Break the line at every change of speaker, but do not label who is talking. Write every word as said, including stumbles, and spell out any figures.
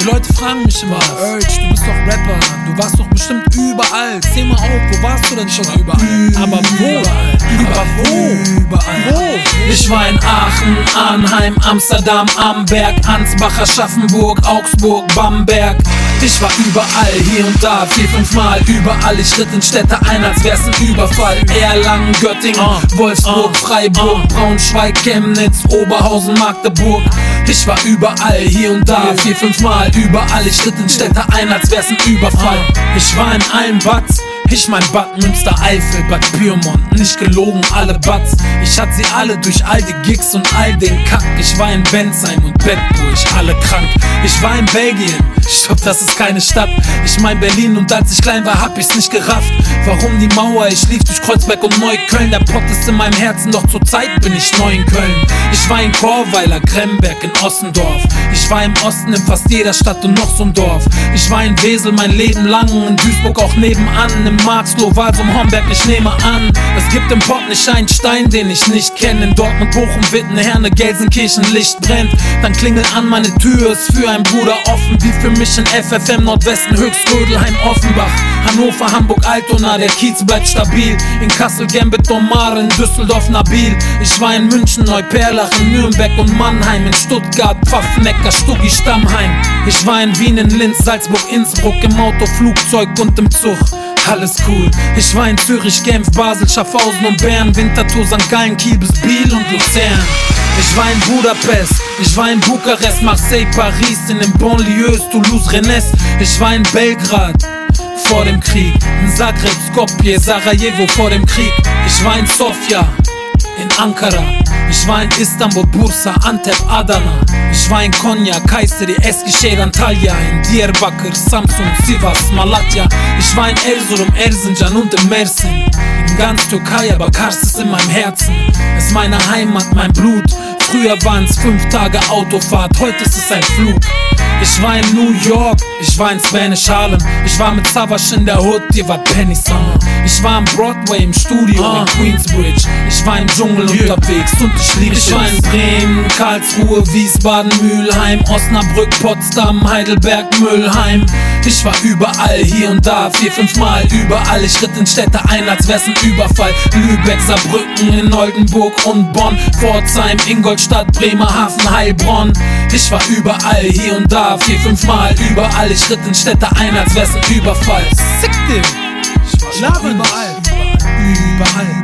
Die Leute fragen mich immer, Urge, du bist doch Rapper, du warst doch bestimmt überall. Zähl mal auf, wo warst du denn schon überall? Aber wo? Überall. Aber wo? Überall. Wo?
Ich war in Aachen, Arnheim, Amsterdam, Amberg, Ansbach, Aschaffenburg, Augsburg, Bamberg. Ich war überall, hier und da, vier, fünf Mal überall. Ich ritt in Städte ein, als wär's ein Überfall. Erlangen, Göttingen, Wolfsburg, Freiburg, Braunschweig, Chemnitz, Oberhausen, Magdeburg. Ich war überall, hier und da, vier, fünf Mal überall. Ich ritt in Städte ein, als wär's ein Überfall. Ich war in allen Bads. Ich mein Bad Münster, Eifel, Bad Pyrmont, nicht gelogen, alle Bads. Ich hatte sie alle durch all die Gigs und all den Kack. Ich war in Bensheim und Bedburg, alle krank. Ich war in Belgien, ich glaub, das ist keine Stadt. Ich mein Berlin und als ich klein war, hab ich's nicht gerafft. Warum die Mauer? Ich lief durch Kreuzberg und Neukölln. Der Pott ist in meinem Herzen, doch zur Zeit bin ich neu in Köln. Ich war in Chorweiler, Gremberg, in Ossendorf. Ich war im Osten in fast jeder Stadt und noch so'n Dorf. Ich war in Wesel mein Leben lang, in Duisburg auch nebenan, im Marxloh, Walsum, Homberg, ich nehme an. Es gibt im Pott nicht einen Stein, den ich nicht kenne. In Dortmund, Bochum, Witten, Herne, Gelsenkirchen, Licht brennt. Dann klingelt an, meine Tür ist für einen Bruder offen. Wie für mich in F F M, Nordwesten, Höchst, Rödelheim, Offenbach, Hannover, Hamburg, Altona, der Kiez bleibt stabil. In Kassel, Gambit, Domar, in Düsseldorf, Nabil. Ich war in München, Neuperlach, in Nürnberg und Mannheim. In Stuttgart, Pfaffenegger, Stuggi, Stammheim. Ich war in Wien, in Linz, Salzburg, Innsbruck, im Auto, Flugzeug und im Zug. Alles cool. Ich war in Zürich, Genf, Basel, Schaffhausen und Bern, Winterthur, Sankt Gallen, Kiel bis Biel und Luzern. Ich war in Budapest, ich war in Bukarest, Marseille, Paris, in den Banlieues, Toulouse, Rennes. Ich war in Belgrad vor dem Krieg, in Zagreb, Skopje, Sarajevo vor dem Krieg. Ich war in Sofia, in Ankara. Ich war in Istanbul, Bursa, Antep, Adana. Ich war in Konya, Kayseri, Eskişehir, Antalya, in Diyarbakır, Samsun, Sivas, Malatya. Ich war in Erzurum, Erzincan und in Mersin. In ganz Türkei, aber Kars ist in meinem Herzen. Es ist meine Heimat, mein Blut. Früher waren's fünf Tage Autofahrt, heute ist es ein Flug. Ich war in New York, ich war in Spanish Harlem. Ich war mit Savage in der Hood, dir war Penny Summer. Ich war am Broadway im Studio uh. in Queensbridge. Ich war im Dschungel yeah. unterwegs und ich liebe Ich war in Bremen, Karlsruhe, Wiesbaden, Mülheim, Osnabrück, Potsdam, Heidelberg, Müllheim. Ich war überall, hier und da, vier, fünf Mal überall. Ich ritt in Städte ein, als wär's ein Überfall. Lübeck, Saarbrücken, in Oldenburg und Bonn, Pforzheim, Ingolstadt, Bremerhaven, Heilbronn. Ich war überall, hier und da, vier, fünf Mal überall. Ich ritt in Städte ein, als wär's ein Überfall.
Sick dem! Ich war überall, überall, überall.